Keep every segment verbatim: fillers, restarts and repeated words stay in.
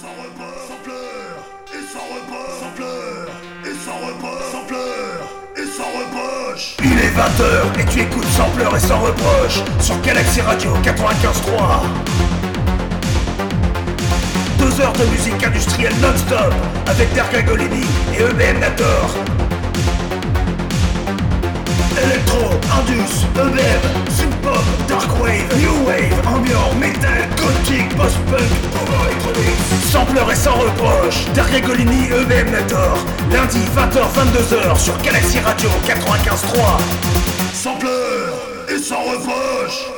sans repos, sans pleurs, et sans repos, sans pleurs, et sans repos, sans pleurs, et sans reproche. Il est vingt heures et tu écoutes sans pleurs et sans reproche sur Galaxy Radio quatre-vingt-quinze trois. Deux heures de musique industrielle non-stop avec Dergagolini et E B M Nator. Electro, Indus, E B M, synth-pop, darkwave, new wave, ambiant, metal, gothic, post-punk, power electronic. Sans pleurs et sans reproche, Dergagolini, E B M Nator. Lundi vingt heures vingt-deux heures sur Galaxy Radio quatre-vingt-quinze trois. Sans pleurs et sans reproche.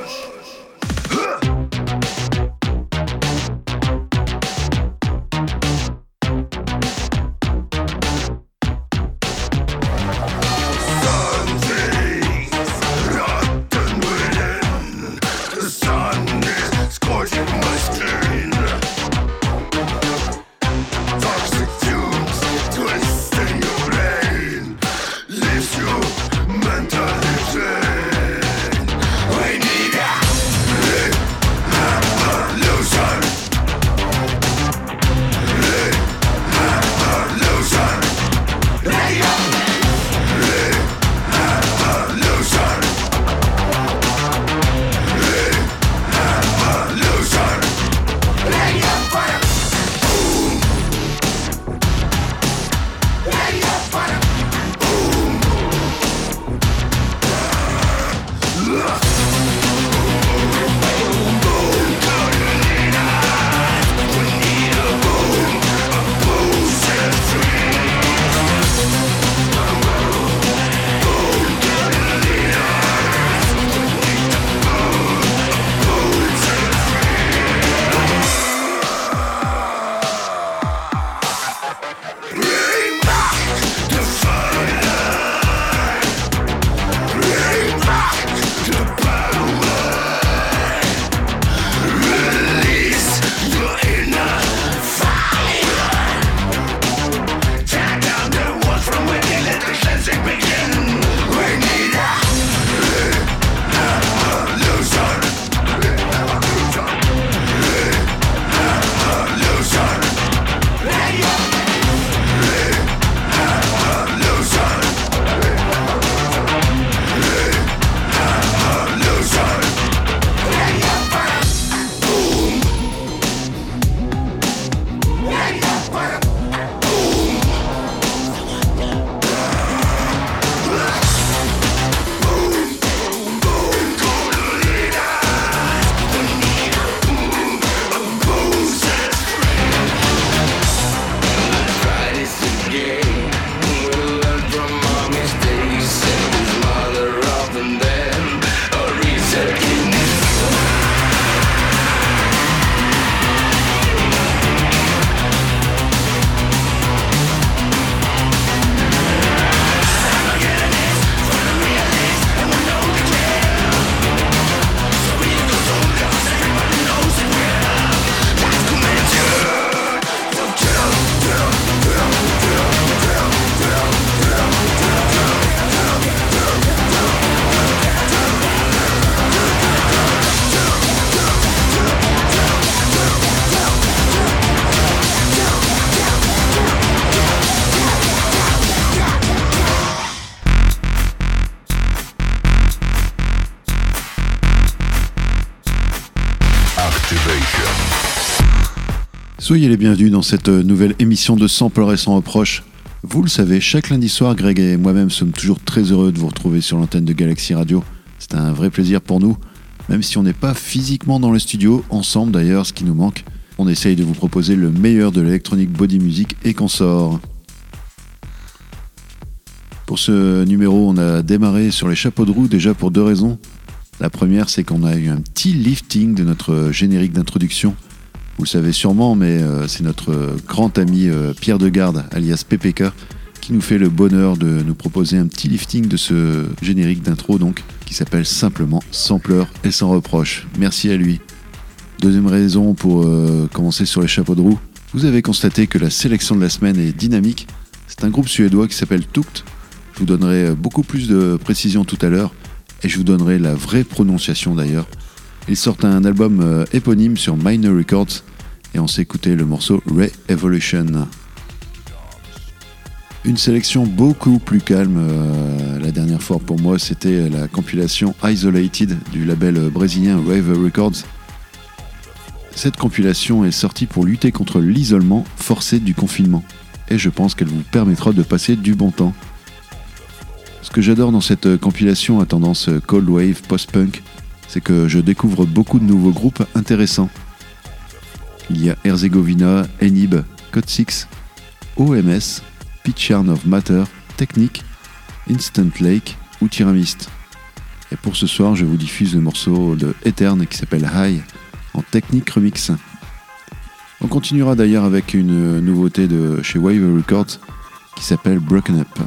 Soyez les bienvenus dans cette nouvelle émission de Sans pleurs et sans reproche. Vous le savez, chaque lundi soir, Greg et moi-même sommes toujours très heureux de vous retrouver sur l'antenne de Galaxy Radio. C'est un vrai plaisir pour nous, même si on n'est pas physiquement dans le studio, ensemble d'ailleurs, ce qui nous manque. On essaye de vous proposer le meilleur de l'électronique body music et consorts. Pour ce numéro, on a démarré sur les chapeaux de roue déjà pour deux raisons. La première, c'est qu'on a eu un petit lifting de notre générique d'introduction. Vous le savez sûrement, mais euh, c'est notre euh, grand ami euh, Pierre Degarde, alias P P K, qui nous fait le bonheur de nous proposer un petit lifting de ce générique d'intro, donc, qui s'appelle simplement Sans pleurs et sans reproche. Merci à lui. Deuxième raison pour euh, commencer sur les chapeaux de roue. Vous avez constaté que la sélection de la semaine est dynamique. C'est un groupe suédois qui s'appelle Tukt. Je vous donnerai beaucoup plus de précision tout à l'heure, et je vous donnerai la vraie prononciation d'ailleurs. Ils sortent un album euh, éponyme sur Minor Records, Et on s'est écouté le morceau Ray Evolution. Une sélection beaucoup plus calme. Euh, la dernière fois pour moi, c'était la compilation Isolated du label brésilien Rave Records. Cette compilation est sortie pour lutter contre l'isolement forcé du confinement. Et je pense qu'elle vous permettra de passer du bon temps. Ce que j'adore dans cette compilation à tendance cold wave post-punk, c'est que je découvre beaucoup de nouveaux groupes intéressants. Il y a Herzegovina, Enib, Code six, O M S, Pitch Yarn of Matter, Technique, Instant Lake ou Tyramist. Et pour ce soir, je vous diffuse le morceau de Etern qui s'appelle High en Technique Remix. On continuera d'ailleurs avec une nouveauté de chez Wave Records qui s'appelle Broken Up.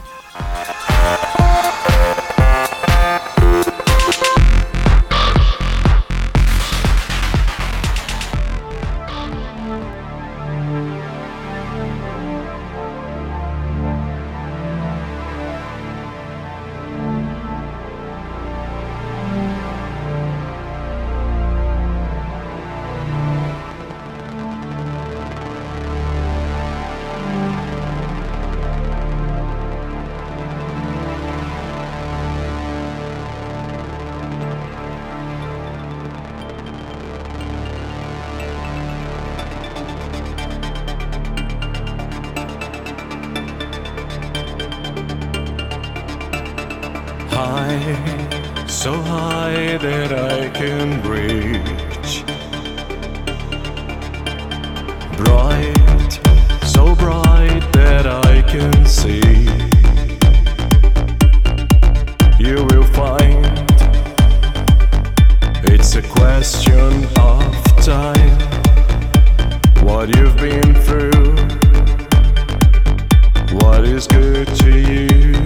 High, so high that I can reach. Bright, so bright that I can see. You will find it's a question of time. What you've been through, what is good to you.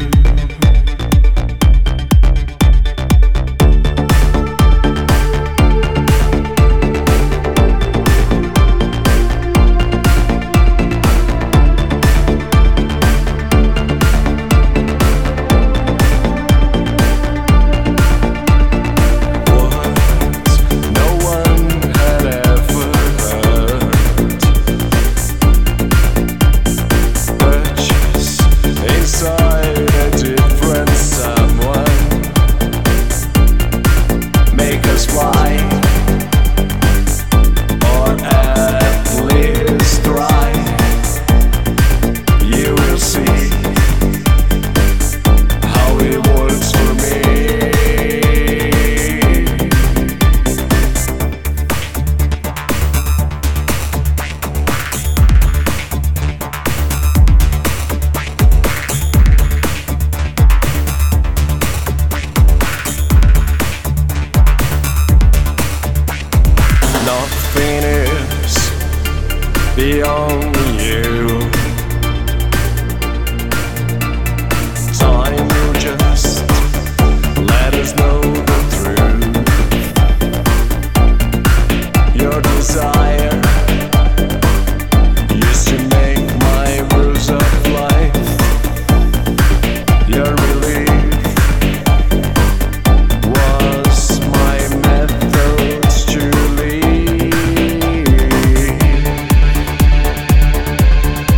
Beyond you, time will just let us know the truth. Your desire used to make my rules of life. Your relief was my methods to leave.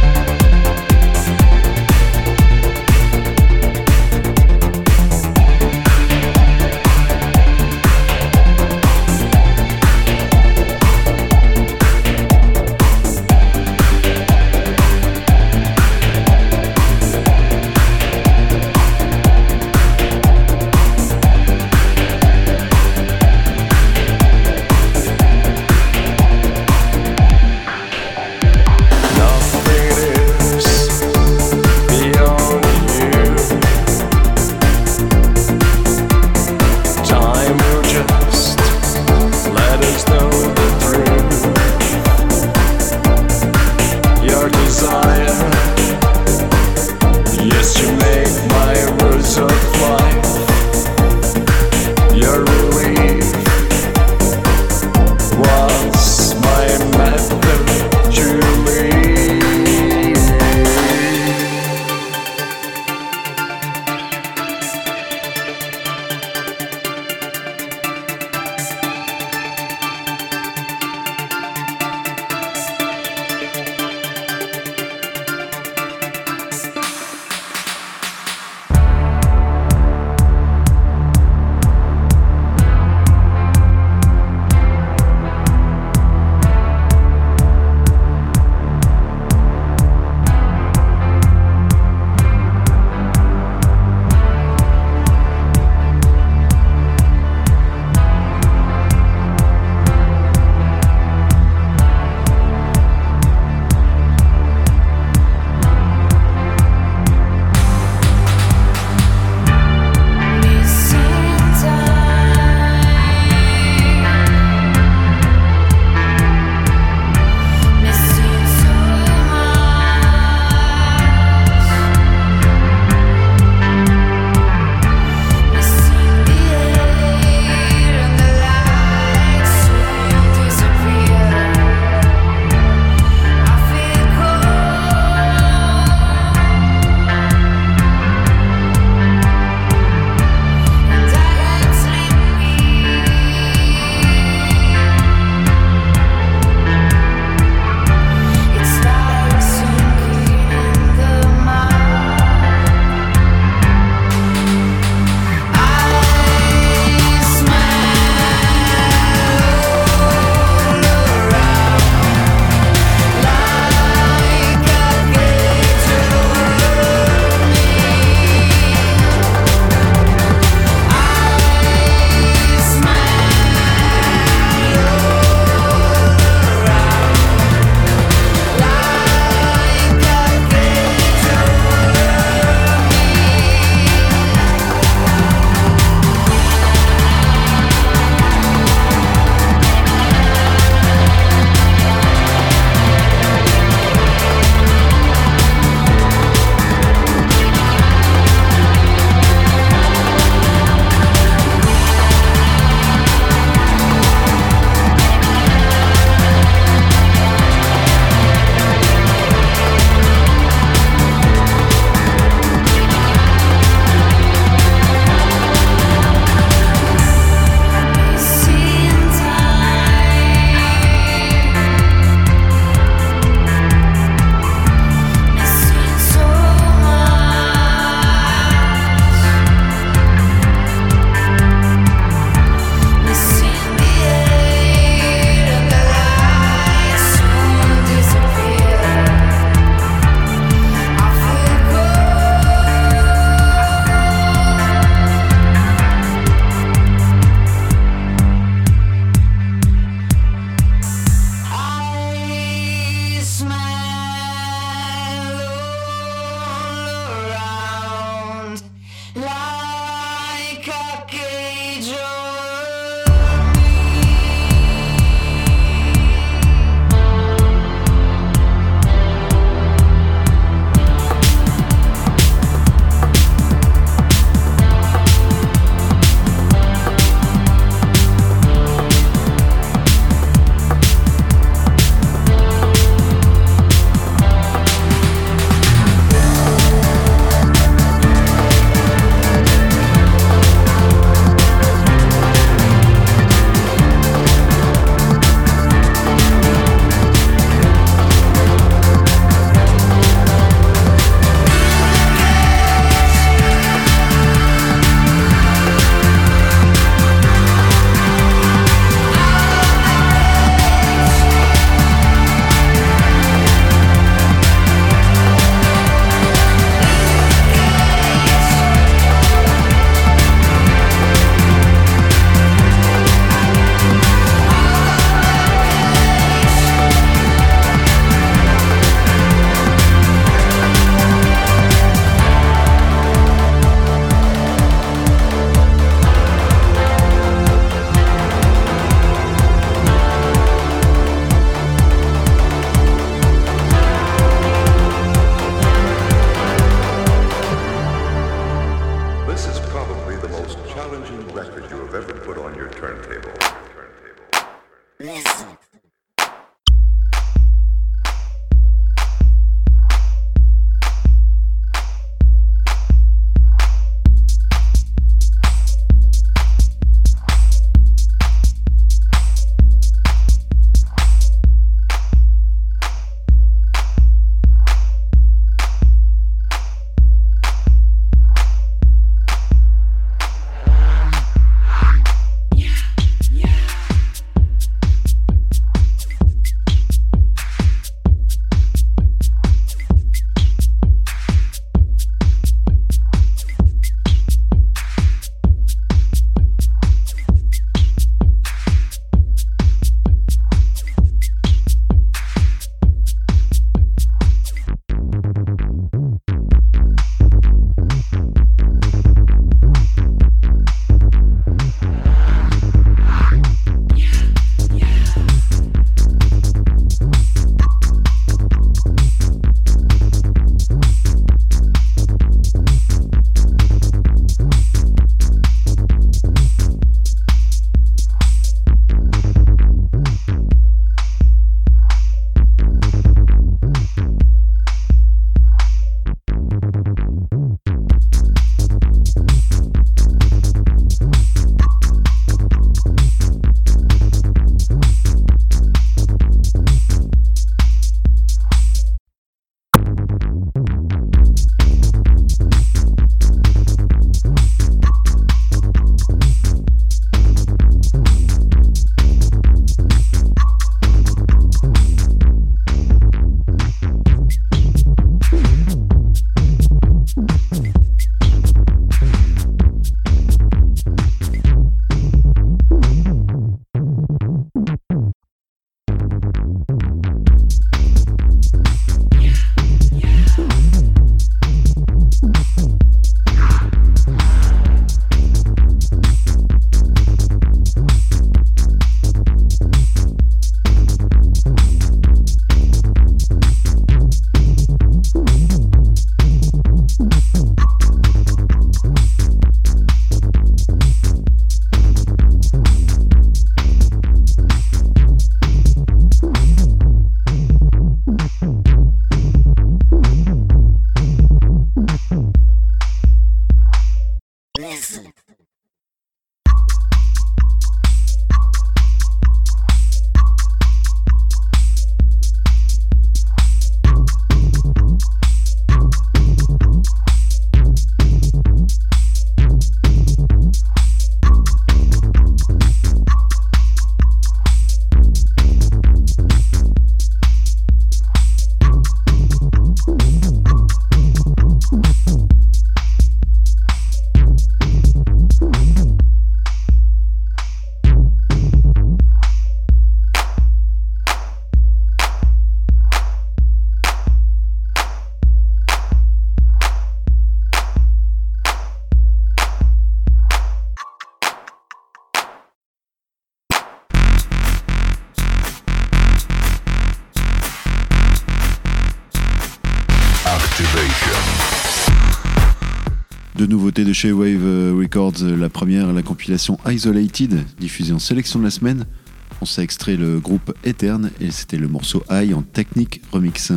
Deux nouveautés de chez Wave Records. La première, la compilation Isolated, diffusée en sélection de la semaine. On s'est extrait le groupe Etern et c'était le morceau High en technique remix.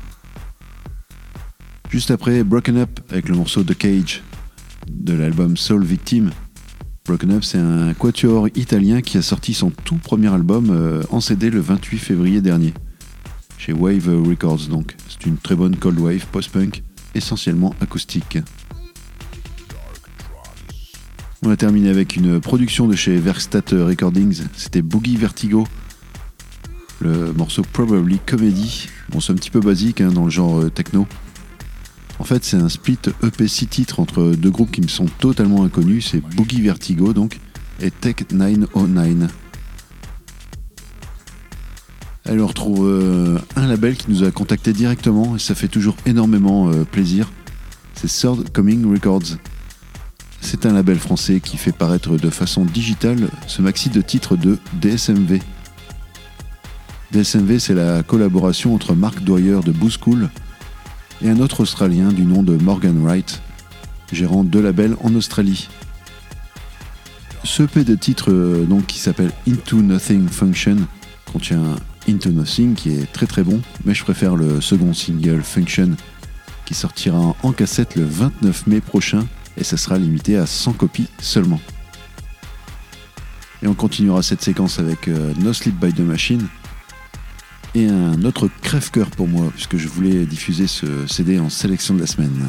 Juste après, Broken Up avec le morceau The Cage de l'album Soul Victim. Broken Up, c'est un quatuor italien qui a sorti son tout premier album euh, en C D le vingt-huit février dernier. Chez Wave Records donc. C'est une très bonne cold wave post-punk, essentiellement acoustique. On a terminé avec une production de chez Werkstatt Recordings, c'était Boogie Vertigo. Le morceau Probably Comedy. Bon, c'est un petit peu basique hein, dans le genre euh, techno. En fait, c'est un split E P six titres entre deux groupes qui me sont totalement inconnus, c'est Boogie Vertigo donc, et Tech neuf cent neuf. Elle retrouve euh, un label qui nous a contacté directement et ça fait toujours énormément euh, plaisir. C'est Third Coming Records. C'est un label français qui fait paraître de façon digitale ce maxi de titres de D S M V. D S M V, c'est la collaboration entre Mark Dwyer de Boo School et un autre Australien du nom de Morgan Wright, gérant deux labels en Australie. Ce E P de titres euh, donc, qui s'appelle Into Nothing Function contient Into Nothing qui est très très bon, mais je préfère le second single Function qui sortira en cassette le vingt-neuf mai prochain et ça sera limité à cent copies seulement. Et on continuera cette séquence avec euh, No Sleep by the Machine et un autre crève-cœur pour moi puisque je voulais diffuser ce C D en sélection de la semaine.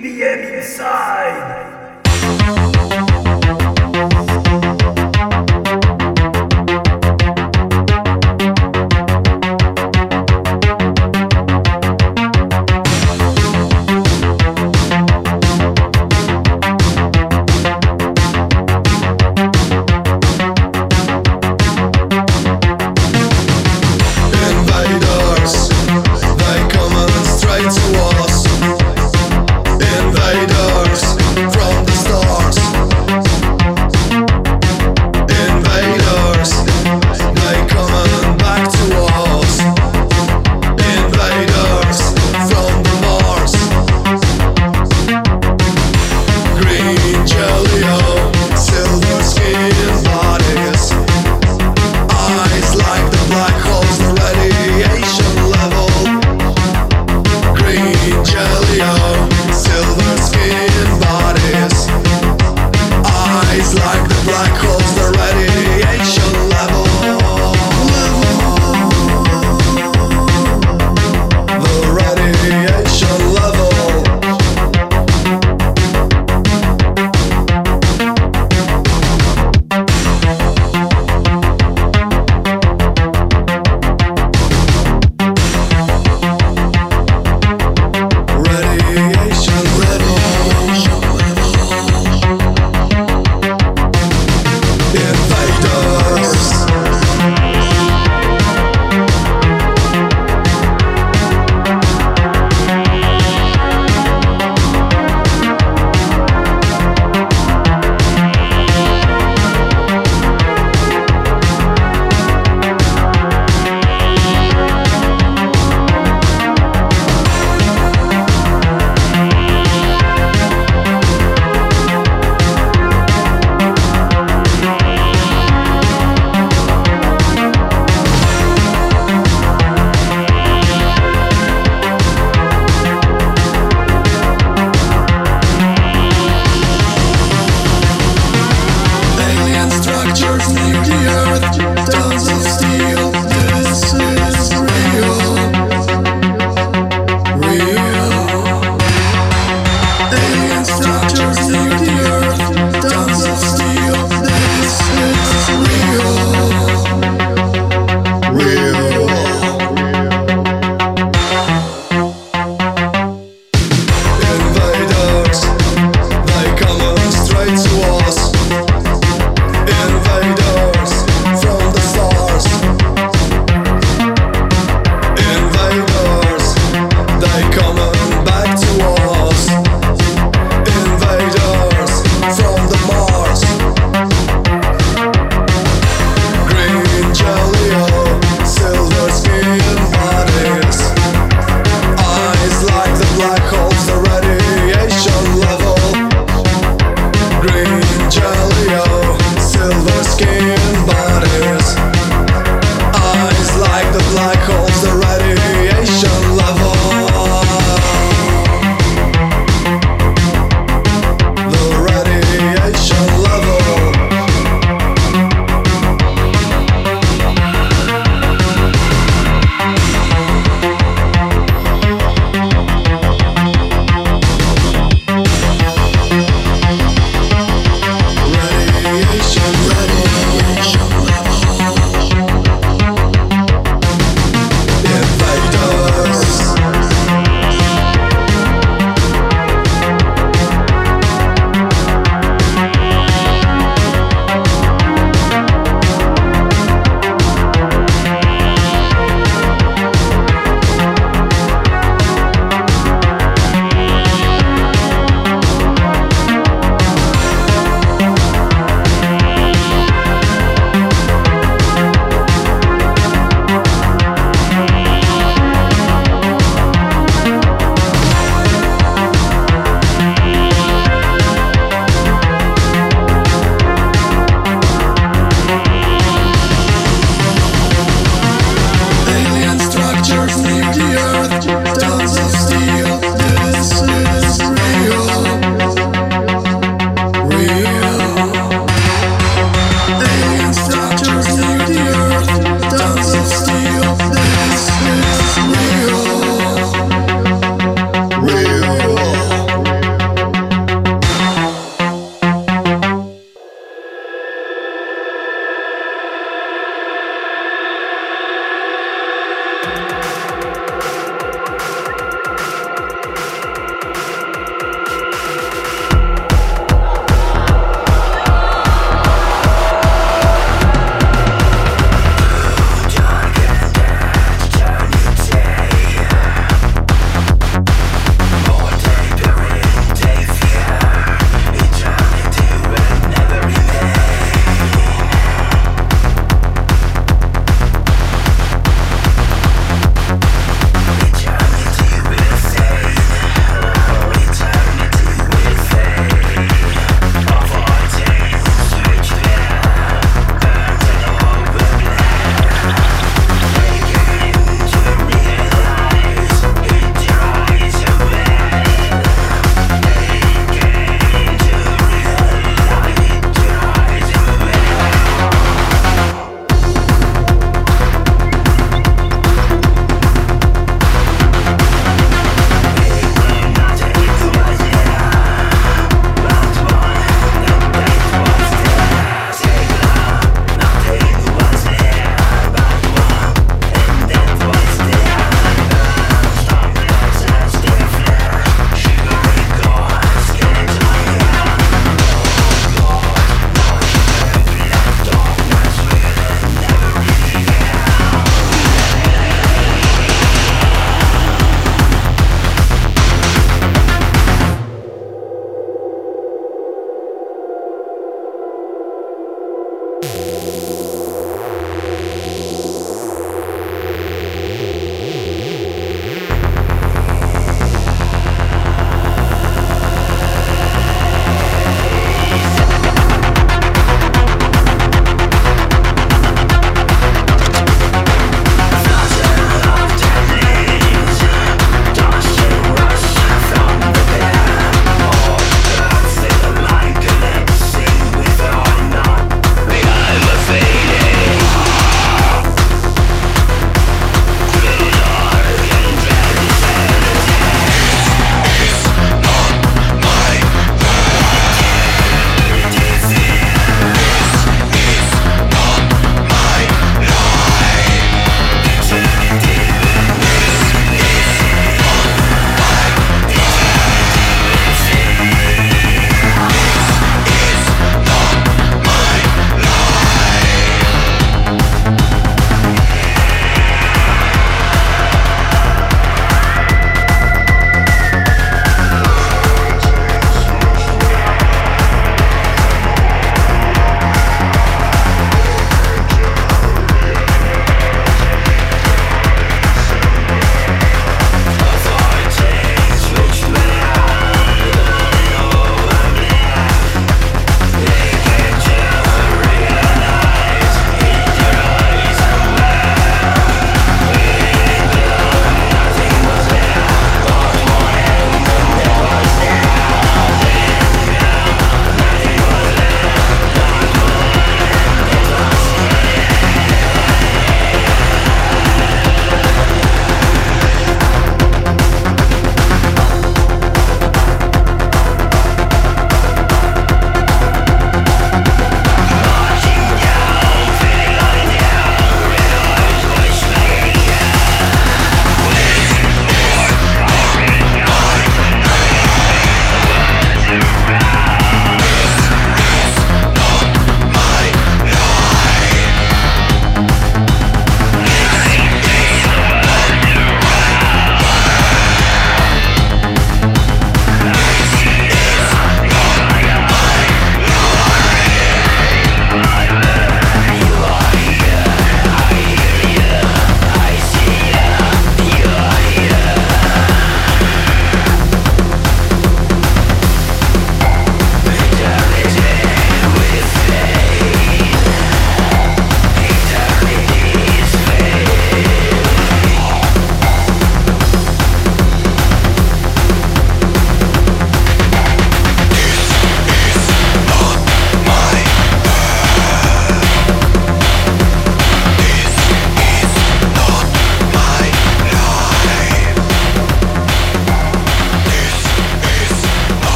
B M inside. Invaders,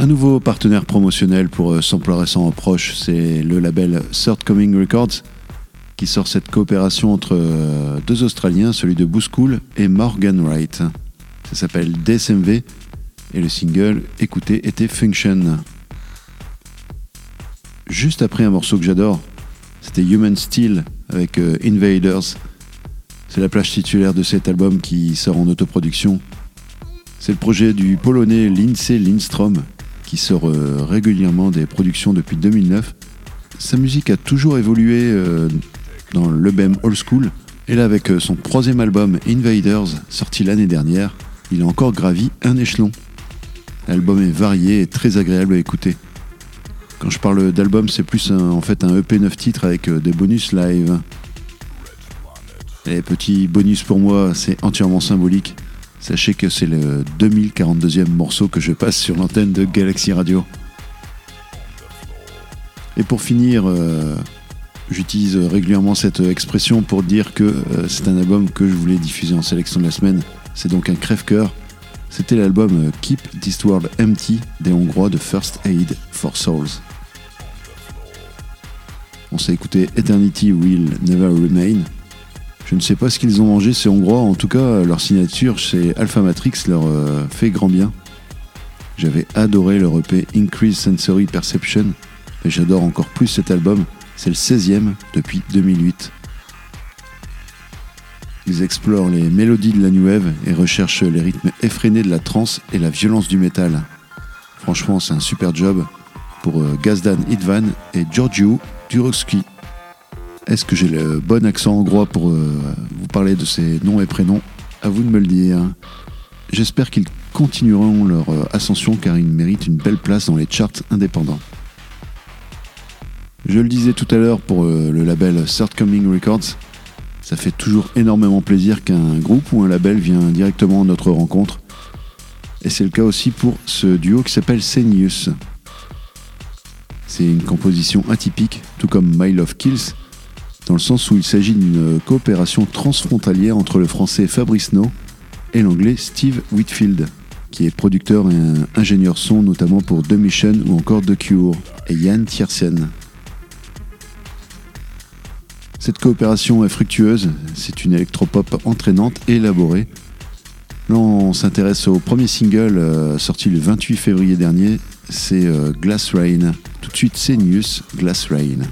Un nouveau partenaire promotionnel pour Sampler et Sans Reproche, c'est le label Third Coming Records qui sort cette coopération entre deux Australiens, celui de Booskool et Morgan Wright. Ça s'appelle D S M V et le single écouté était Function. Juste après un morceau que j'adore, c'était Human Steel avec euh, Invaders. C'est la plage titulaire de cet album qui sort en autoproduction. C'est le projet du Polonais Lindsay Lindstrom qui sort euh, régulièrement des productions depuis deux mille neuf. Sa musique a toujours évolué euh, dans l'E B M Old School. Et là, avec euh, son troisième album Invaders, sorti l'année dernière, il a encore gravi un échelon. L'album est varié et très agréable à écouter. Quand je parle d'album, c'est plus un, en fait un E P neuf titres avec euh, des bonus live. Les petits bonus pour moi, c'est entièrement symbolique. Sachez que c'est le deux mille quarante-deuxième morceau que je passe sur l'antenne de Galaxy Radio. Et pour finir, euh, j'utilise régulièrement cette expression pour dire que euh, c'est un album que je voulais diffuser en sélection de la semaine. C'est donc un crève-cœur. C'était l'album euh, Keep This World Empty des Hongrois de First Aid for Souls. On s'est écouté Eternity Will Never Remain. Je ne sais pas ce qu'ils ont mangé ces Hongrois, en tout cas leur signature chez Alpha Matrix leur euh, fait grand bien. J'avais adoré leur E P Increased Sensory Perception, et j'adore encore plus cet album, c'est le seizième depuis deux mille huit. Ils explorent les mélodies de la New Wave et recherchent les rythmes effrénés de la trance et la violence du métal. Franchement, c'est un super job pour euh, Gazdan Idvan et Georgiou Durowski. Est-ce que j'ai le bon accent hongrois pour euh, vous parler de ces noms et prénoms? À vous de me le dire. J'espère qu'ils continueront leur euh, ascension car ils méritent une belle place dans les charts indépendants. Je le disais tout à l'heure pour euh, le label Third Coming Records, ça fait toujours énormément plaisir qu'un groupe ou un label vient directement à notre rencontre. Et c'est le cas aussi pour ce duo qui s'appelle Senius. C'est une composition atypique, tout comme My Love Kills, dans le sens où il s'agit d'une coopération transfrontalière entre le français Fabrice No et l'anglais Steve Whitfield, qui est producteur et ingénieur son notamment pour The Mission ou encore The Cure, et Yann Tiersen. Cette coopération est fructueuse, c'est une électropop entraînante et élaborée. Là, on s'intéresse au premier single euh, sorti le vingt-huit février dernier, c'est euh, Glass Rain. Tout de suite, c'est News, Glass Rain.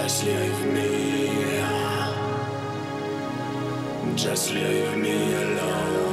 Just leave me, just leave me alone.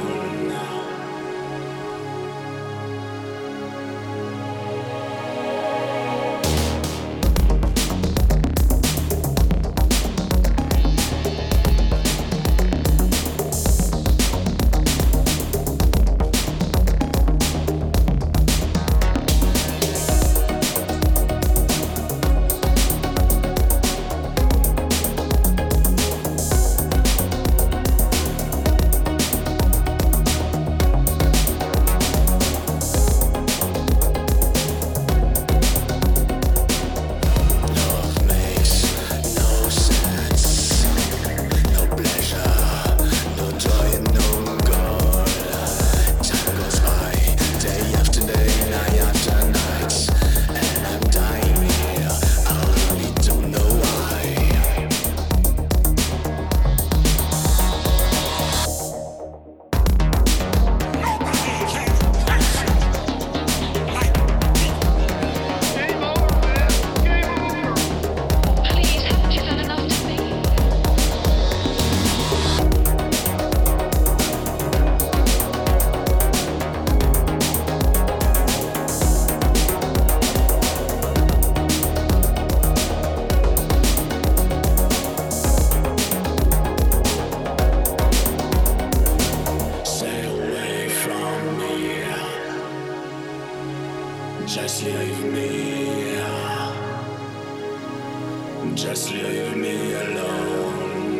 Just leave me, just leave me alone.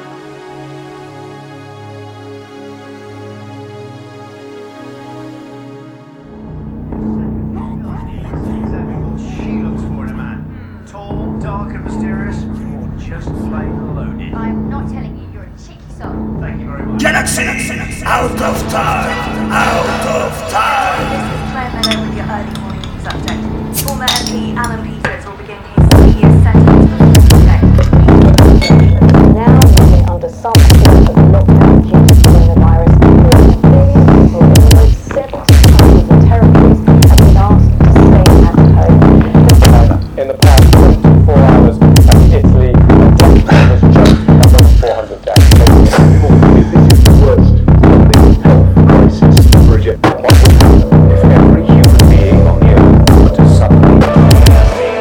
She looks for in a man. Tall, dark and mysterious, or just plain loaded. I'm not telling you, you're a cheeky soul. Thank you very much. Galaxy, out of time, out of time. Claire Meadow with your early morning news update. Former M P Alan Peters will begin his three-year sentence before today. Now living under some sort of lockdown due to coronavirus, more than a billion people in almost seventy countries and territories have been asked to stay at home. In the past twenty-four hours, Italy has just covered four hundred deaths. This is the worst public health crisis for a jet. What would happen if every human being on the earth were to suddenly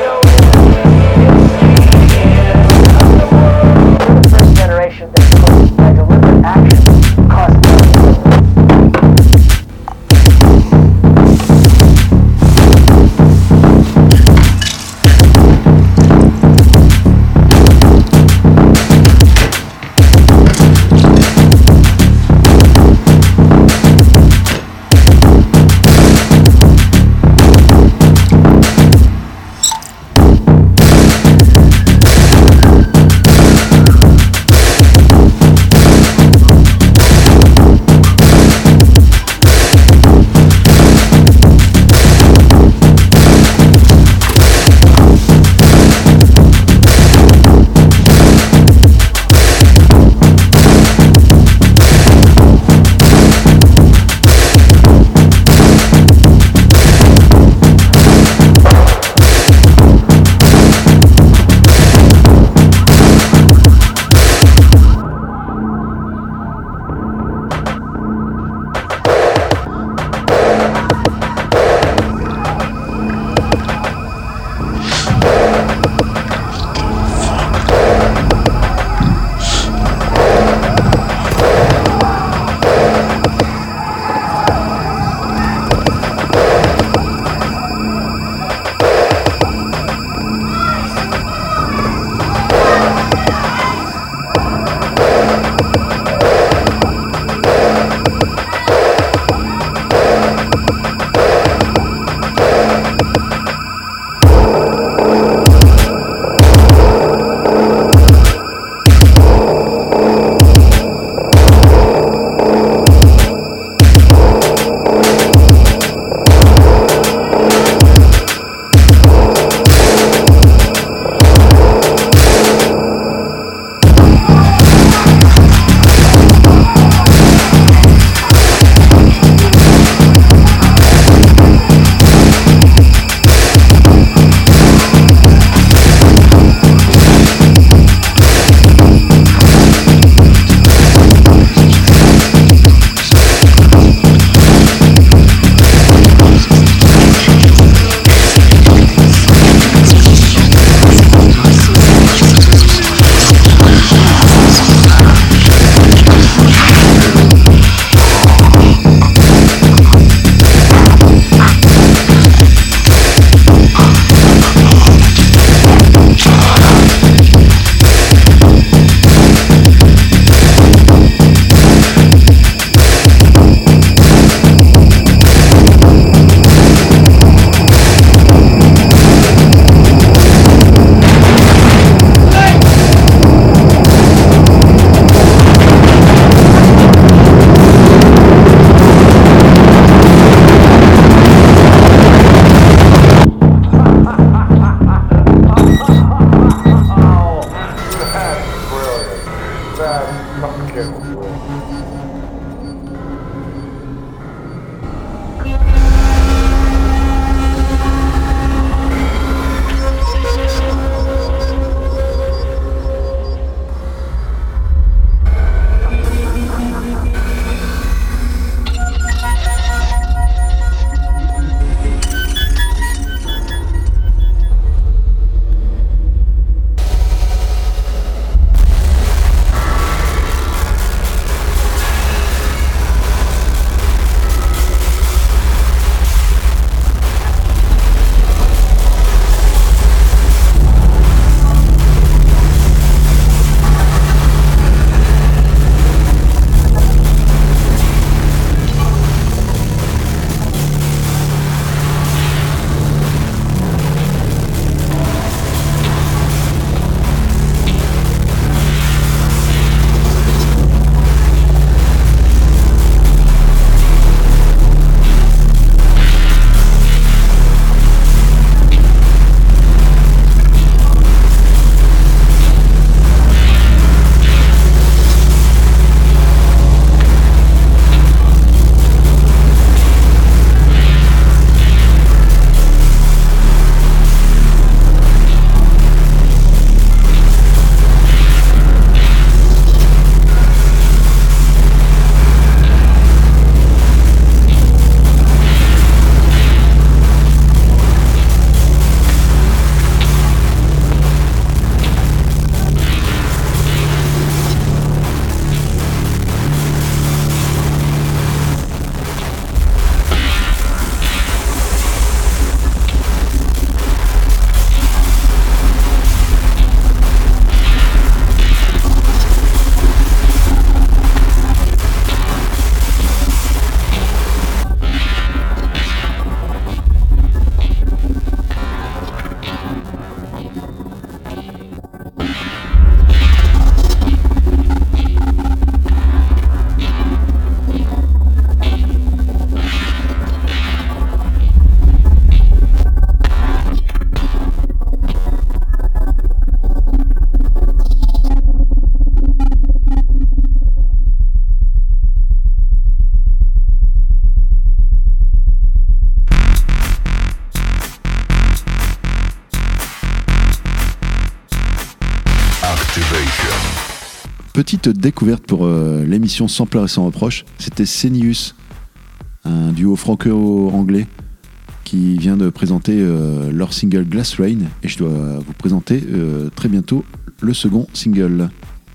Activation. Petite découverte pour euh, l'émission Sans pleurs et sans reproche, c'était Senius, un duo franco-anglais qui vient de présenter euh, leur single Glass Rain, et je dois vous présenter euh, très bientôt le second single.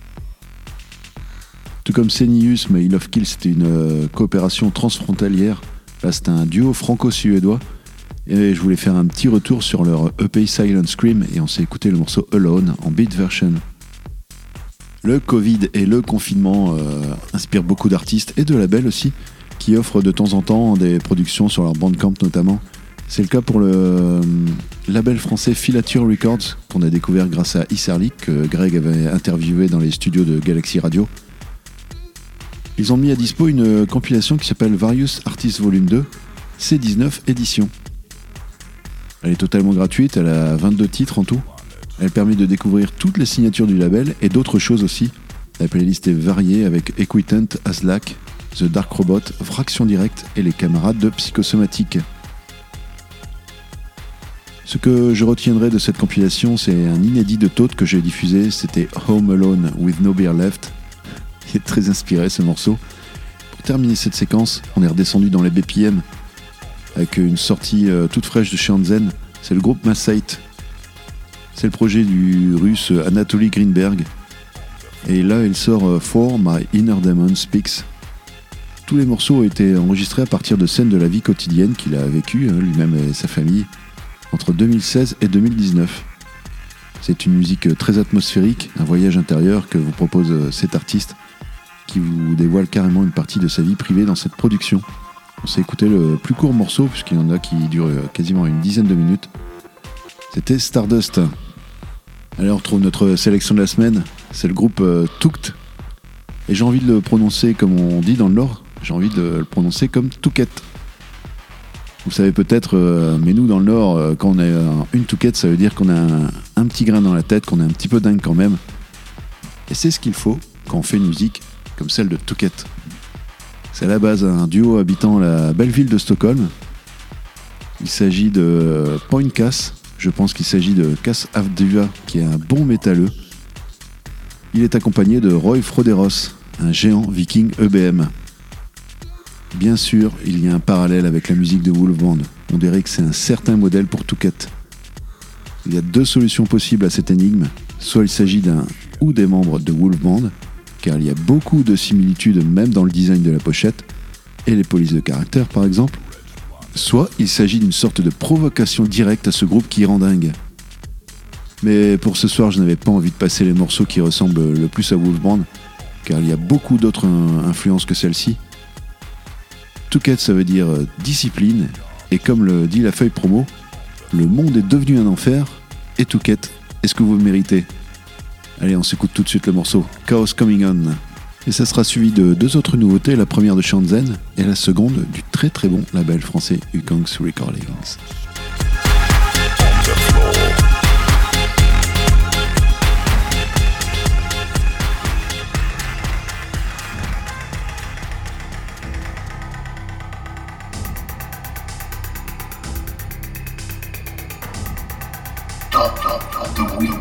Tout comme Senius, mais Love Kill, c'était une euh, coopération transfrontalière. Là, c'était un duo franco-suédois. Et je voulais faire un petit retour sur leur E P Silent Scream, et on s'est écouté le morceau Alone en beat version. Le Covid et le confinement euh, inspirent beaucoup d'artistes et de labels aussi, qui offrent de temps en temps des productions sur leur Bandcamp notamment. C'est le cas pour le euh, label français Filature Records, qu'on a découvert grâce à Isserlik, que Greg avait interviewé dans les studios de Galaxy Radio. Ils ont mis à dispo une compilation qui s'appelle Various Artists Volume deux, C dix-neuf édition. Elle est totalement gratuite, elle a vingt-deux titres en tout. Elle permet de découvrir toutes les signatures du label et d'autres choses aussi. La playlist est variée avec Equitant, Aslak, The Dark Robot, Fraction Direct et les camarades de Psychosomatique. Ce que je retiendrai de cette compilation, c'est un inédit de Toad que j'ai diffusé, c'était Home Alone with No Beer Left. Il est très inspiré ce morceau. Pour terminer cette séquence, on est redescendu dans les B P M avec une sortie euh, toute fraîche de chez Hansen. C'est le groupe Massite. C'est le projet du russe Anatoly Greenberg. Et là, il sort euh, For My Inner Demon Speaks. Tous les morceaux ont été enregistrés à partir de scènes de la vie quotidienne qu'il a vécues, hein, lui-même et sa famille, entre deux mille seize et deux mille dix-neuf. C'est une musique très atmosphérique, un voyage intérieur que vous propose euh, cet artiste, qui vous dévoile carrément une partie de sa vie privée dans cette production. On s'est écouté le plus court morceau, puisqu'il y en a qui durent quasiment une dizaine de minutes. C'était Stardust. Allez, on retrouve notre sélection de la semaine. C'est le groupe euh, Toukt. Et j'ai envie de le prononcer comme on dit dans le Nord. J'ai envie de le prononcer comme Touquette. Vous savez peut-être, euh, mais nous dans le Nord, euh, quand on a euh, une Touquette, ça veut dire qu'on a un, un petit grain dans la tête, qu'on est un petit peu dingue quand même. Et c'est ce qu'il faut quand on fait une musique comme celle de Touquette. C'est à la base un duo habitant la belle ville de Stockholm. Il s'agit de Point Cass. Je pense qu'il s'agit de Cass Avdua, qui est un bon métalleux. Il est accompagné de Roy Froderos, un géant viking E B M. Bien sûr, il y a un parallèle avec la musique de Wolfband. On dirait que c'est un certain modèle pour Touquette. Il y a deux solutions possibles à cette énigme. Soit il s'agit d'un ou des membres de Wolfband, car il y a beaucoup de similitudes même dans le design de la pochette et les polices de caractère par exemple. Soit il s'agit d'une sorte de provocation directe à ce groupe qui rend dingue. Mais pour ce soir, je n'avais pas envie de passer les morceaux qui ressemblent le plus à Wolfband, car il y a beaucoup d'autres influences que celle-ci. Touquette, ça veut dire discipline, et comme le dit la feuille promo, le monde est devenu un enfer, et Touquette, est-ce que vous le méritez ? Allez, on s'écoute tout de suite le morceau Chaos Coming On. Et ça sera suivi de deux autres nouveautés, la première de Shenzhen et la seconde du très très bon label français Ukongs Recordings. Top, top, top, the week.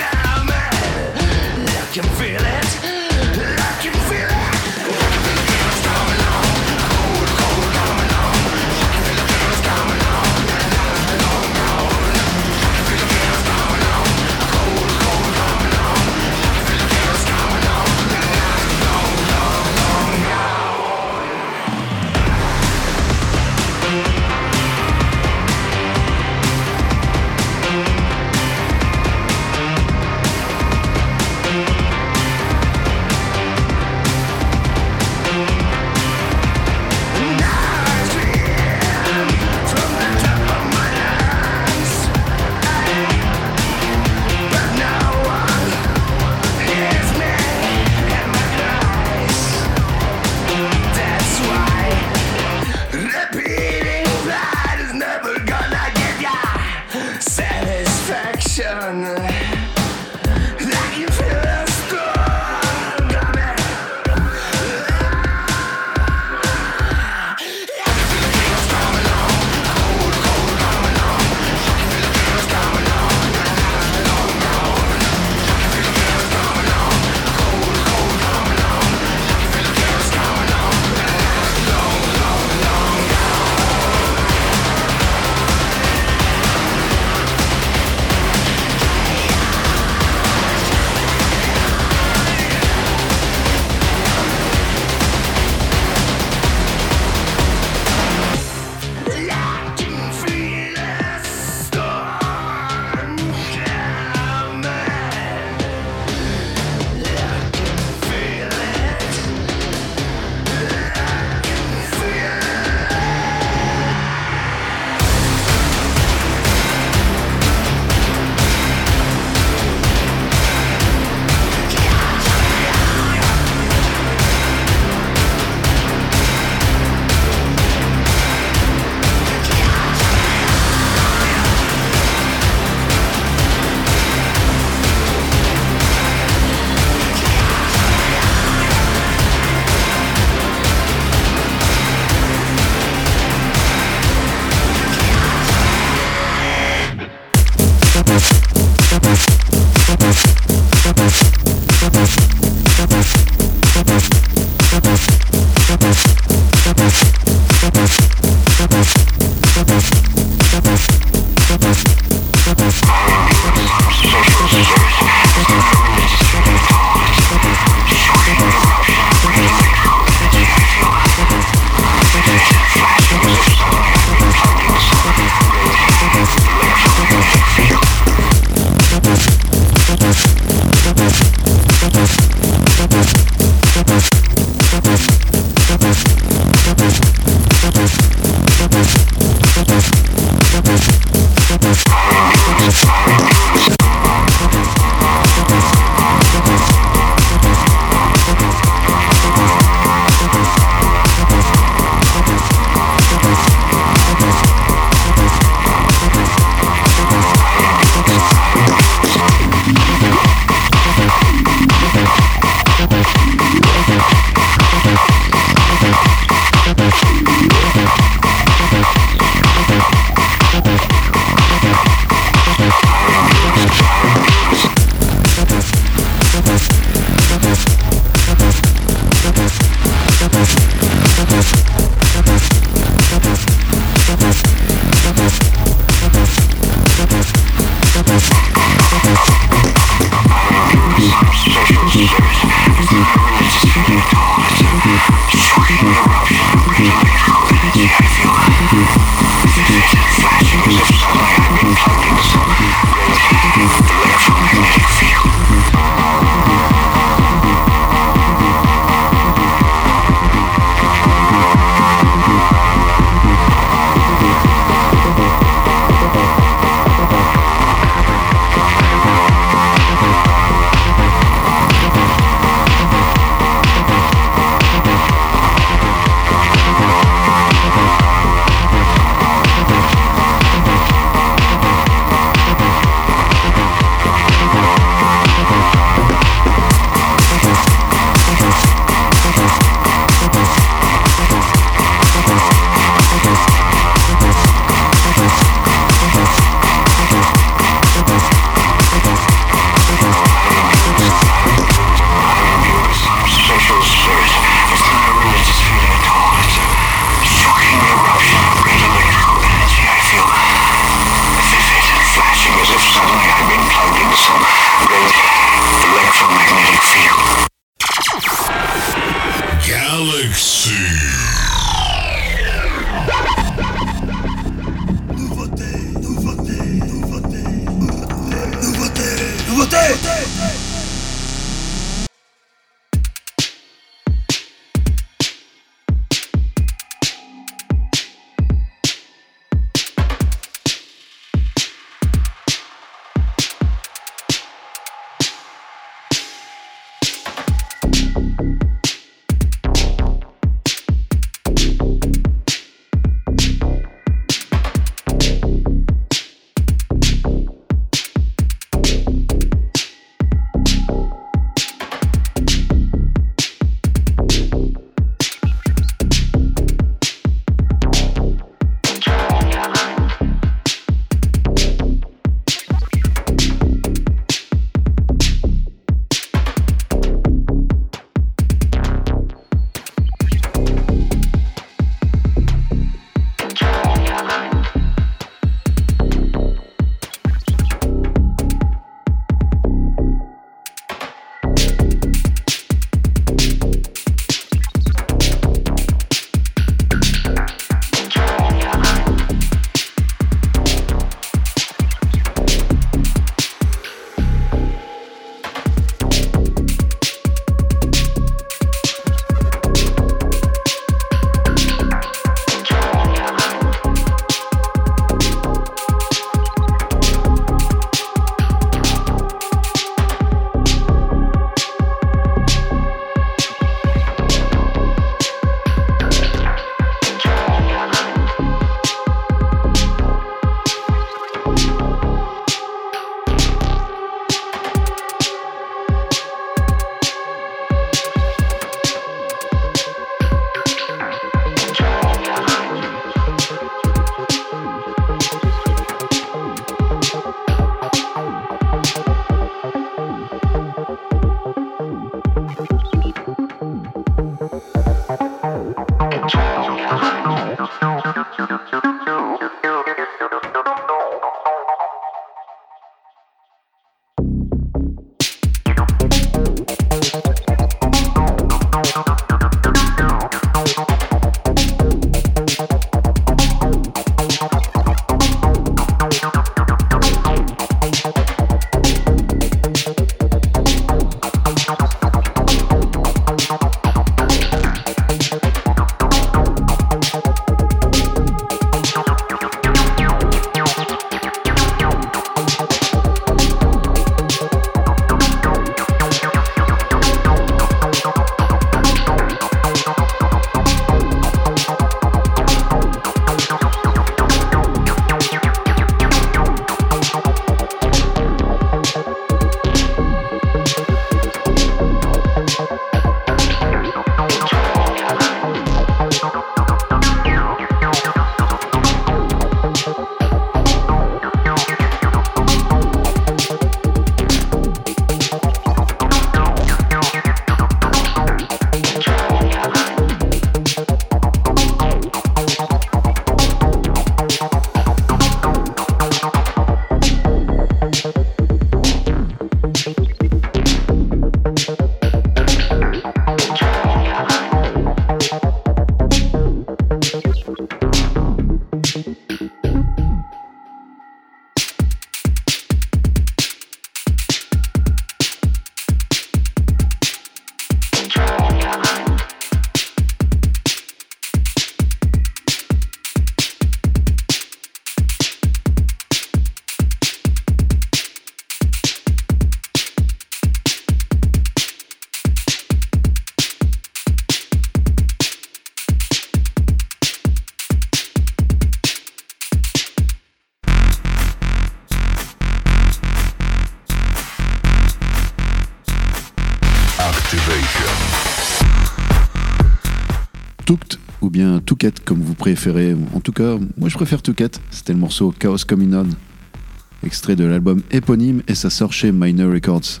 Tooked ou bien Touquet comme vous préférez. En tout cas, moi je préfère Touquet. C'était le morceau Chaos Coming On, extrait de l'album éponyme et ça sort chez Minor Records.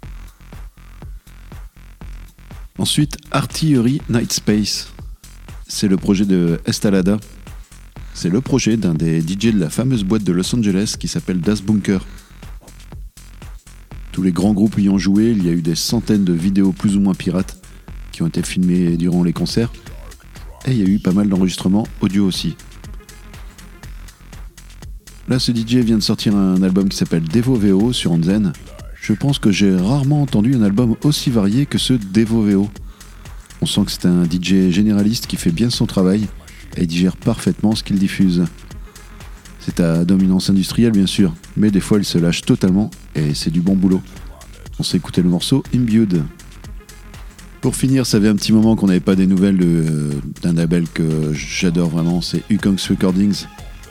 Ensuite, Artillery Night Space. C'est le projet de Estalada. C'est le projet d'un des D J de la fameuse boîte de Los Angeles qui s'appelle Das Bunker. Tous les grands groupes y ont joué, il y a eu des centaines de vidéos plus ou moins pirates qui ont été filmées durant les concerts. Et il y a eu pas mal d'enregistrements audio aussi. Là, ce D J vient de sortir un album qui s'appelle Devo V O sur Anzen. Je pense que j'ai rarement entendu un album aussi varié que ce Devo V O. On sent que c'est un D J généraliste qui fait bien son travail et digère parfaitement ce qu'il diffuse. C'est à dominance industrielle bien sûr, mais des fois il se lâche totalement et c'est du bon boulot. On s'est écouté le morceau Imbued. Pour finir, ça fait un petit moment qu'on n'avait pas des nouvelles de, euh, d'un label que j'adore vraiment, c'est Hukongs Recordings.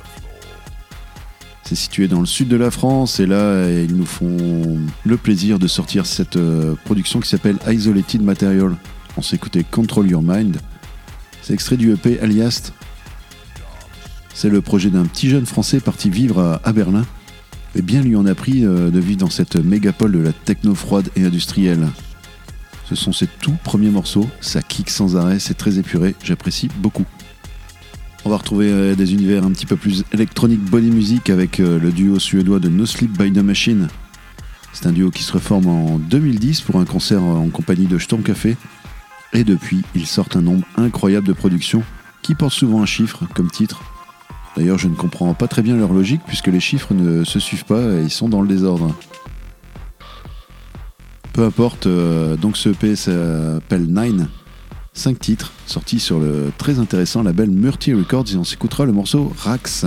C'est situé dans le sud de la France et là ils nous font le plaisir de sortir cette euh, production qui s'appelle Isolated Material. On s'est écouté Control Your Mind. C'est extrait du E P Aliast. C'est le projet d'un petit jeune français parti vivre à, à Berlin. Et bien lui en a pris euh, de vivre dans cette mégapole de la techno froide et industrielle. Ce sont ses tout premiers morceaux, ça kick sans arrêt, c'est très épuré, j'apprécie beaucoup. On va retrouver euh, des univers un petit peu plus électronique body music avec euh, le duo suédois de No Sleep by the Machine. C'est un duo qui se reforme en deux mille dix pour un concert en compagnie de Sturmcafé. Et depuis, ils sortent un nombre incroyable de productions qui portent souvent un chiffre comme titre. D'ailleurs, je ne comprends pas très bien leur logique puisque les chiffres ne se suivent pas et ils sont dans le désordre. Peu importe, euh, donc ce E P s'appelle Nine. cinq titres sortis sur le très intéressant label Murty Records et on s'écoutera le morceau Rax.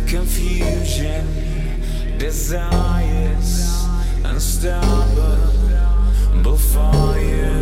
confusion, desires, unstoppable fire.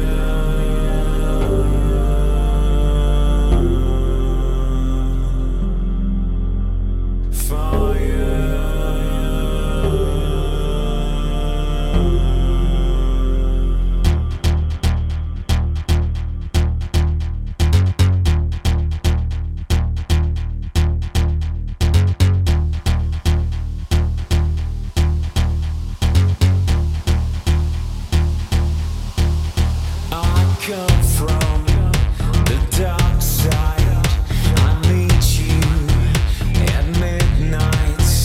Come from the dark side. I meet you at midnight.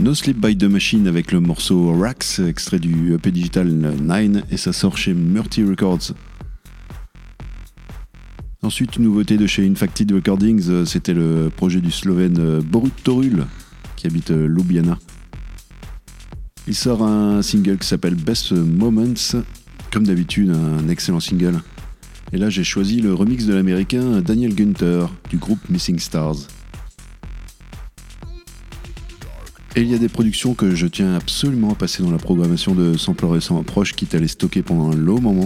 No Sleep by the Machine avec le morceau Rax, extrait du E P Digital neuf, et ça sort chez Murty Records. Ensuite, une nouveauté de chez Infacted Recordings, c'était le projet du Slovène Borut Torul, qui habite Ljubljana. Il sort un single qui s'appelle Best Moments, comme d'habitude un excellent single. Et là j'ai choisi le remix de l'américain Daniel Günther du groupe Missing Stars. Et il y a des productions que je tiens absolument à passer dans la programmation de Sampler et sans approche, quitte à les stocker pendant un long moment.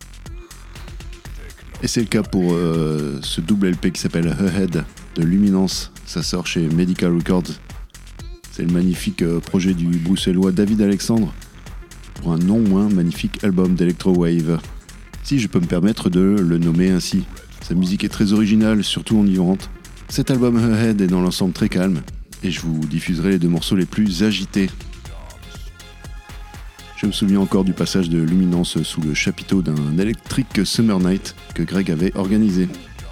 Et c'est le cas pour euh, ce double L P qui s'appelle Ahead de Luminance. Ça sort chez Medical Records. C'est le magnifique euh, projet du bruxellois David Alexandre pour un non moins magnifique album d'Electro-Wave. Si je peux me permettre de le nommer ainsi. Sa musique est très originale, surtout enivrante. Cet album Ahead est dans l'ensemble très calme. Et je vous diffuserai les deux morceaux les plus agités. Je me souviens encore du passage de Luminance sous le chapiteau d'un Electric Summer Night que Greg avait organisé.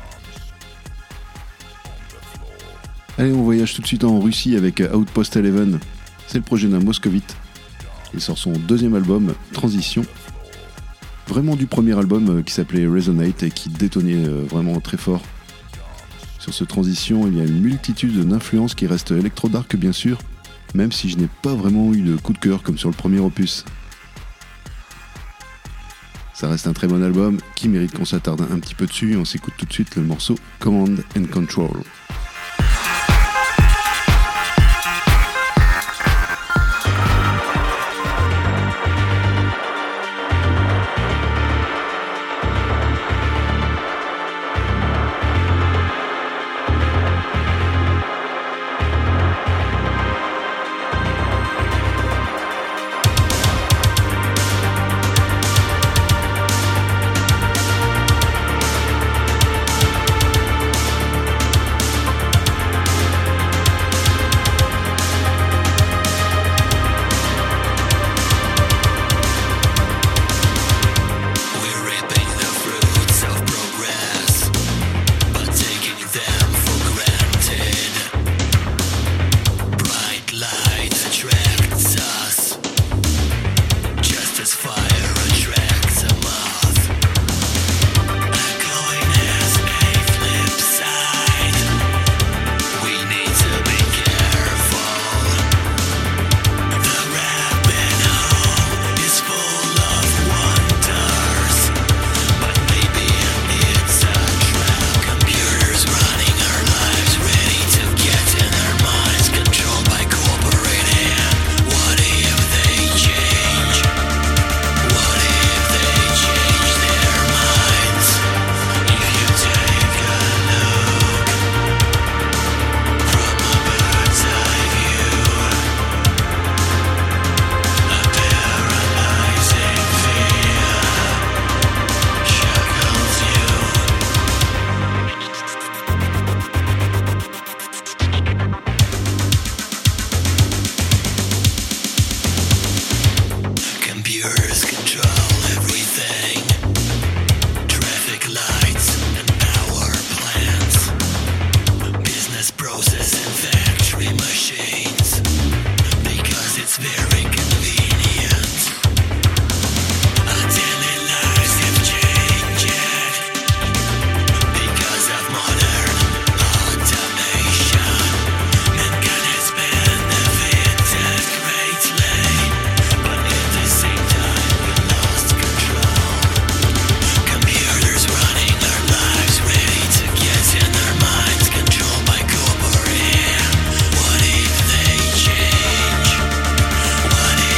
Allez, on voyage tout de suite en Russie avec Outpost onze. C'est le projet d'un moscovite. Il sort son deuxième album, Transition. Vraiment du premier album qui s'appelait Resonate et qui détonnait vraiment très fort. Sur ce Transition, il y a une multitude d'influences qui restent électro-dark bien sûr, même si je n'ai pas vraiment eu de coup de cœur comme sur le premier opus. Ça reste un très bon album qui mérite qu'on s'attarde un petit peu dessus et on s'écoute tout de suite le morceau Command and Control. What if they change?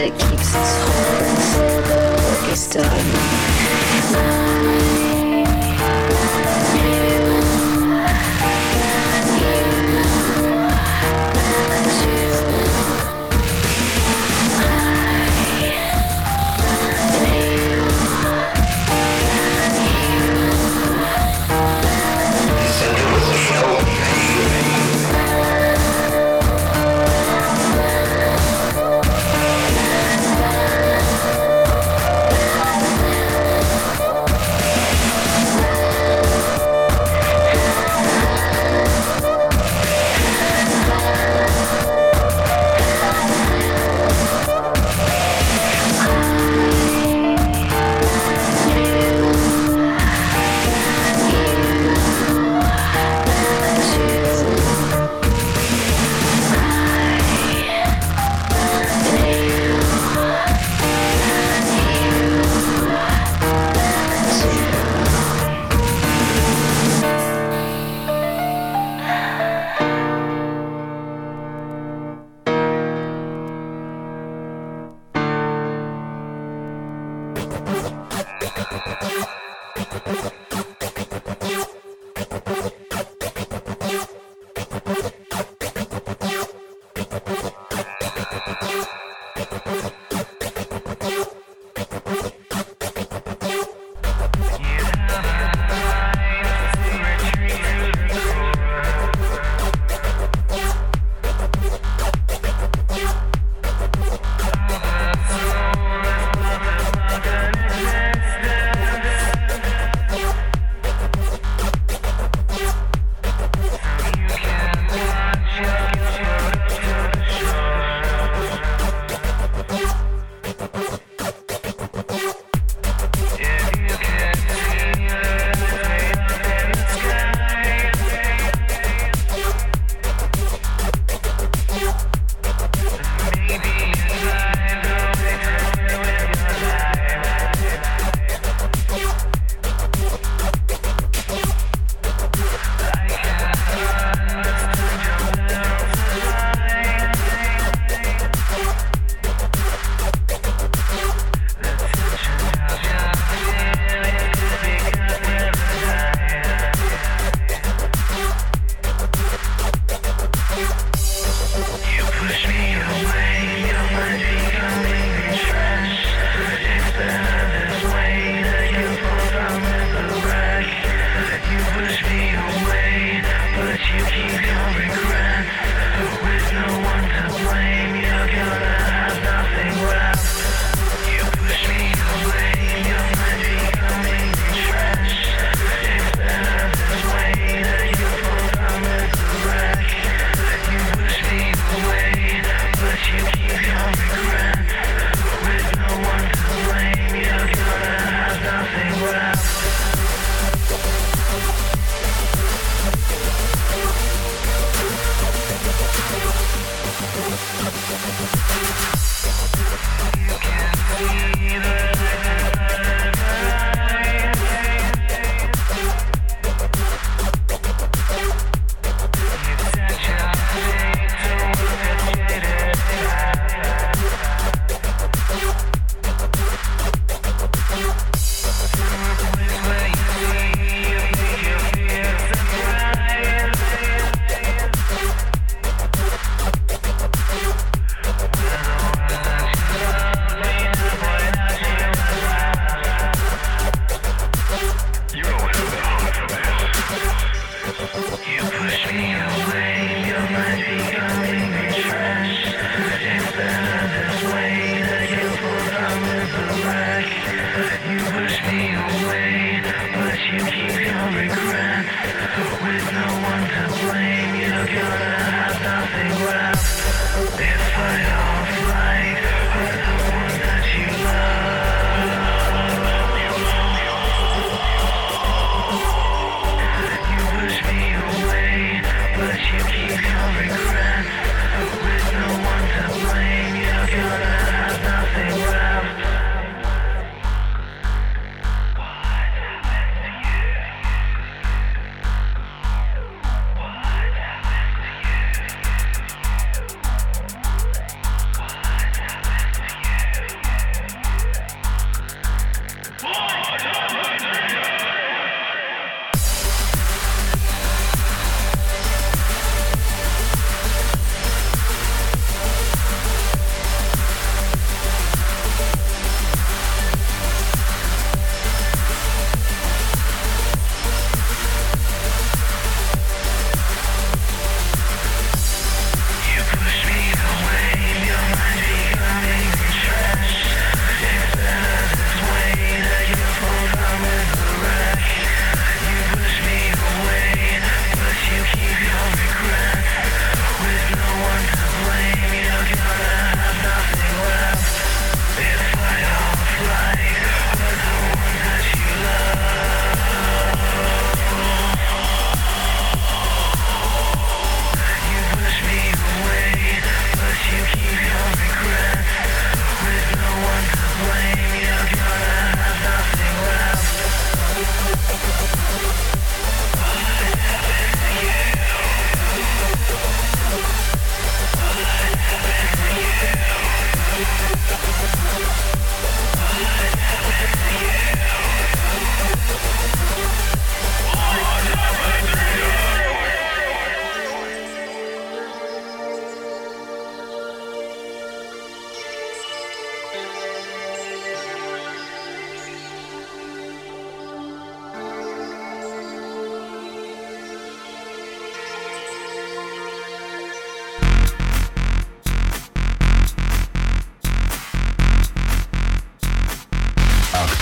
that keeps us whole. The work is done.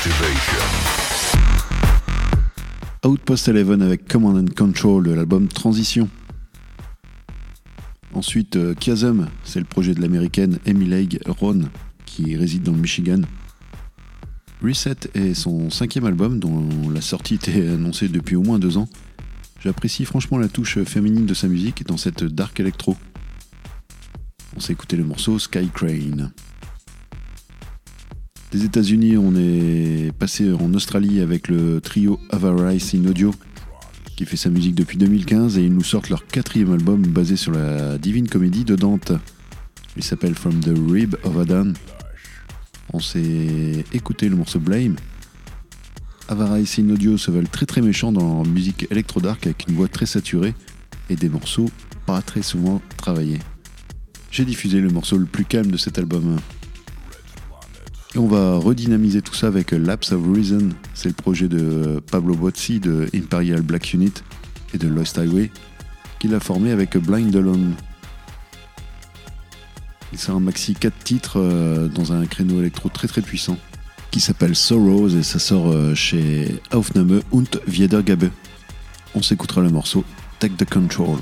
Outpost Eleven avec Command and Control de l'album Transition. Ensuite, euh, Chasm, c'est le projet de l'américaine Emily Ron, qui réside dans le Michigan. Reset est son cinquième album, dont la sortie était annoncée depuis au moins deux ans. J'apprécie franchement la touche féminine de sa musique dans cette dark electro. On s'est écouté le morceau Sky Crane. Des États-Unis, on est passé en Australie avec le trio Avarice in Audio, qui fait sa musique depuis deux mille quinze, et ils nous sortent leur quatrième album basé sur la Divine Comédie de Dante. Il s'appelle From the Rib of Adam. On s'est écouté le morceau Blame. Avarice in Audio se veulent très très méchants dans la musique électro-dark avec une voix très saturée et des morceaux pas très souvent travaillés. J'ai diffusé le morceau le plus calme de cet album. Et on va redynamiser tout ça avec Lapse of Reason, c'est le projet de Pablo Bozzi de Imperial Black Unit et de Lost Highway, qu'il a formé avec Blind Alone. C'est un maxi quatre titres euh, dans un créneau électro très très puissant, qui s'appelle Sorrows et ça sort euh, chez Aufnahme und Wiedergabe. On s'écoutera le morceau Take the Control.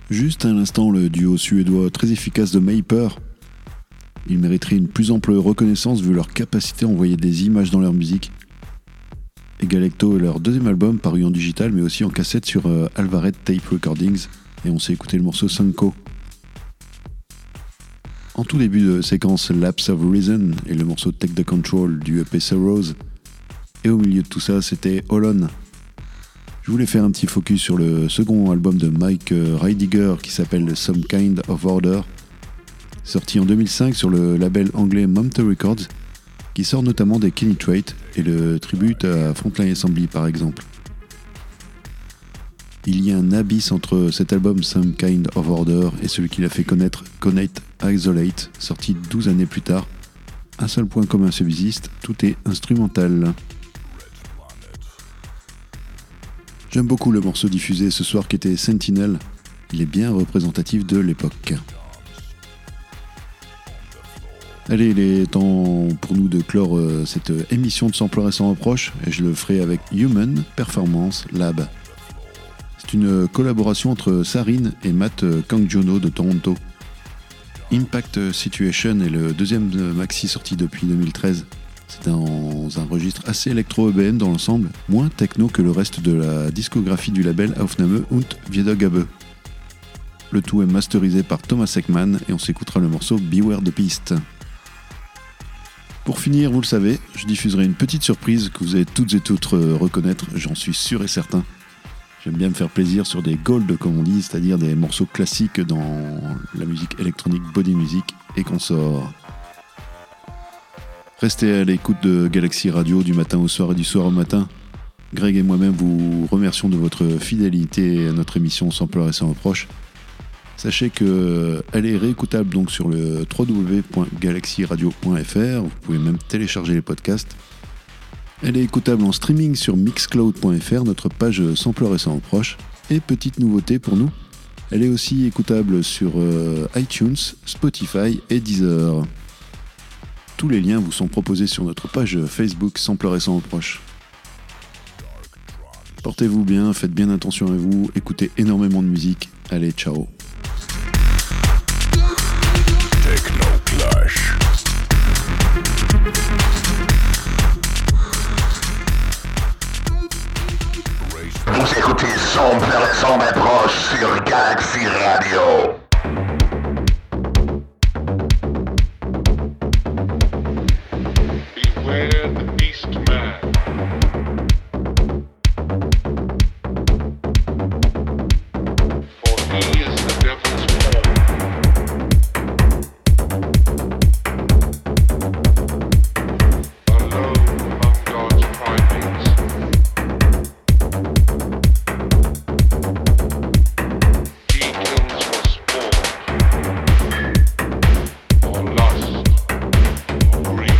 Juste à l'instant, le duo suédois très efficace de Maper. Ils mériteraient une plus ample reconnaissance vu leur capacité à envoyer des images dans leur musique. Egalecto est leur deuxième album paru en digital mais aussi en cassette sur euh, Alvarez Tape Recordings, et on s'est écouté le morceau Sunko. En tout début de séquence, Lapse of Reason et le morceau Take the Control du E P Sorrows, et au milieu de tout ça c'était Holon. Je voulais faire un petit focus sur le second album de Mike Reidiger qui s'appelle Some Kind of Order, sorti en deux mille cinq sur le label anglais Mumta Records, qui sort notamment des Kenny Trait et le tribute à Frontline Assembly par exemple. Il y a un abysse entre cet album Some Kind of Order et celui qui l'a fait connaître Connect Isolate, sorti douze années plus tard. Un seul point commun subsiste, tout est instrumental. J'aime beaucoup le morceau diffusé ce soir qui était Sentinel, il est bien représentatif de l'époque. Allez, il est temps pour nous de clore euh, cette émission de Sampleur et sans reproche, et je le ferai avec Human Performance Lab. C'est une collaboration entre Sarin et Matt Kangjono de Toronto. Impact Situation est le deuxième maxi sorti depuis deux mille treize. C'est dans un registre assez électro-E B M dans l'ensemble, moins techno que le reste de la discographie du label Aufnahme und Wiedergabe. Le tout est masterisé par Thomas Ekman et on s'écoutera le morceau Beware the Beast. Pour finir, vous le savez, je diffuserai une petite surprise que vous allez toutes et toutes reconnaître, j'en suis sûr et certain. J'aime bien me faire plaisir sur des gold comme on dit, c'est-à-dire des morceaux classiques dans la musique électronique body music et consorts. Restez à l'écoute de Galaxy Radio du matin au soir et du soir au matin. Greg et moi-même vous remercions de votre fidélité à notre émission Sampleur et sans reproche. Sachez qu'elle est réécoutable donc sur le w w w point galaxy radio point f r. Vous pouvez même télécharger les podcasts. Elle est écoutable en streaming sur mixcloud point f r, notre page Sampleur et sans reproche. Et petite nouveauté pour nous, elle est aussi écoutable sur euh, iTunes, Spotify et Deezer. Tous les liens vous sont proposés sur notre page Facebook Sampleur et sans reproche. Portez-vous bien, faites bien attention à vous, écoutez énormément de musique. Allez, ciao. Techno-clash. Vous écoutez Sampleur et sans reproche sur Galaxy Radio. Beware the beast man. For he is the devil's pawn. Alone among God's primates. He kills for sport, or lust, or greed.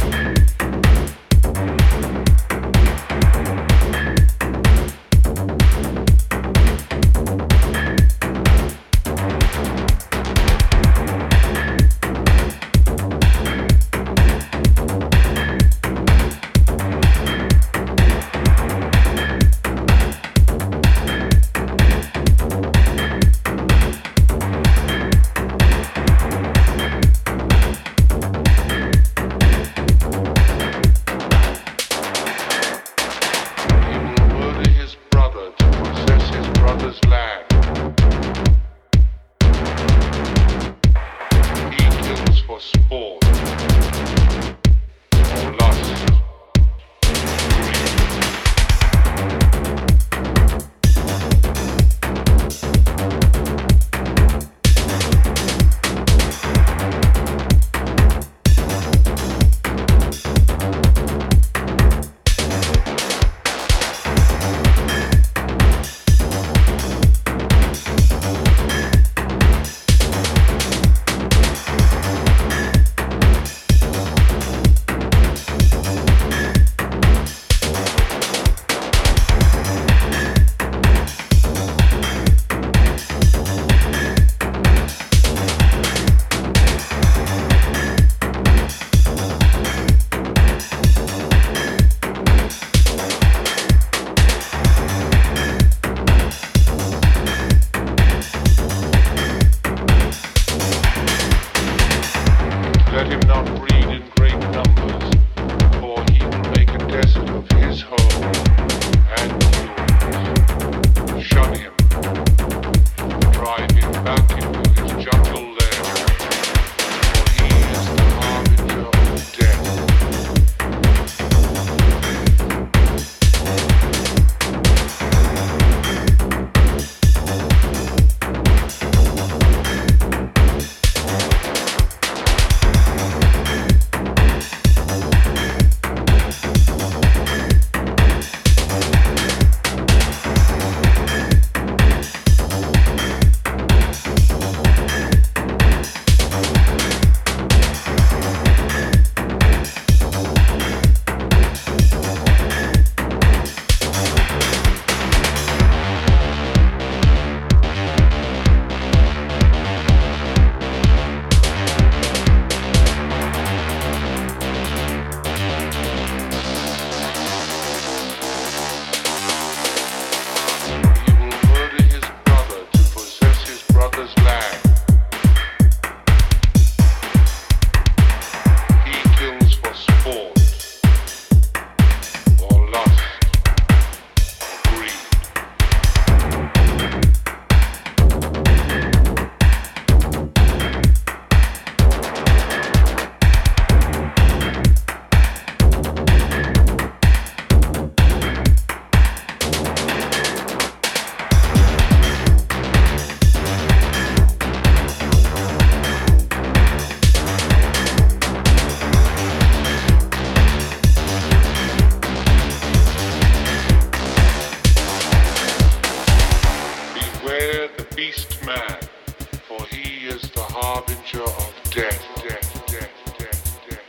for he is the harbinger of death, death, death, death, death, death,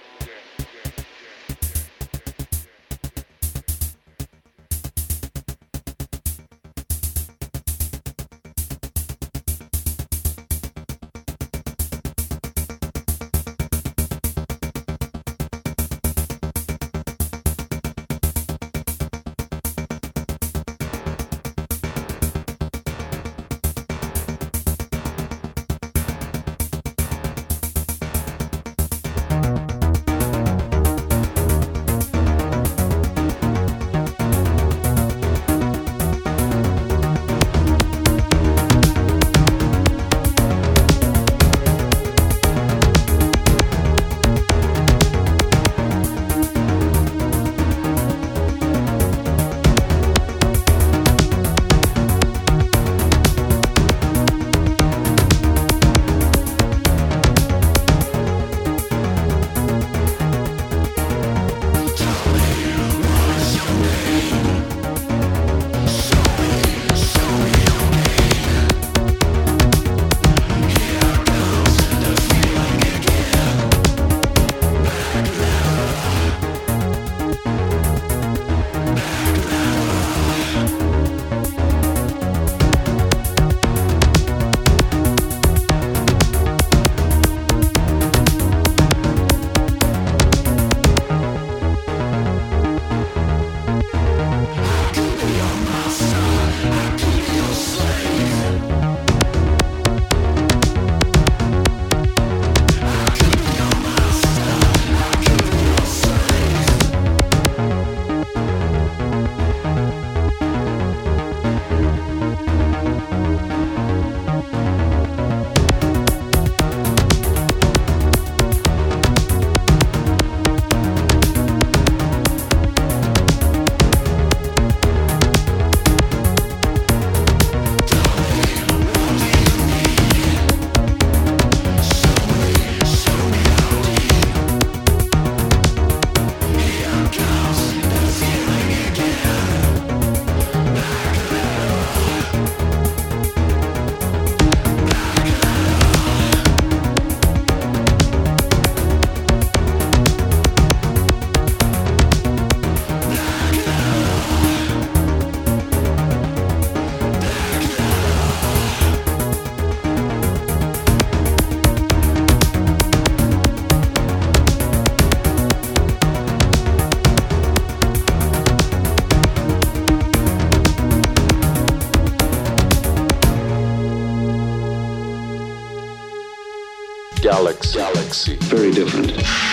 Galaxy. Galaxy. Very different.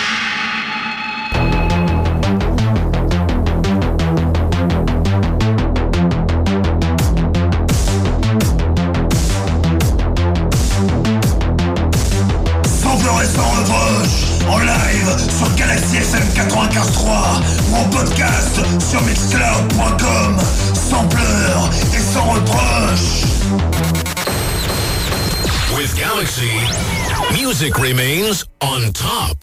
Sans pleurs et sans reproche, en live sur Galaxy F M quatre-vingt-quinze trois ou en podcast sur mixcloud point com. Sans pleurs et sans reproche. With Galaxy, music remains on top.